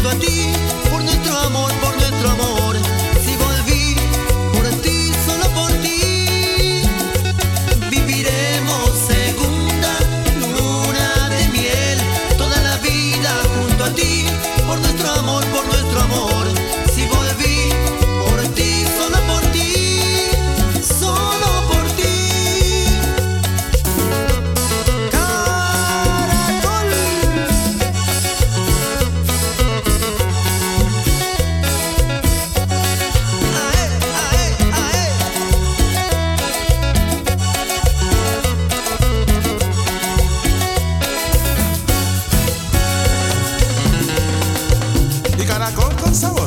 junto a ti, por nuestro amor, por nuestro amor. Si volví por ti, solo por ti, viviremos segunda luna de miel, toda la vida junto a ti, por nuestro amor, por nuestro amor. Si volví por ti, solo por ti, solo por ti. Caracol. Ae, ae, ae. Y caracol con sabor.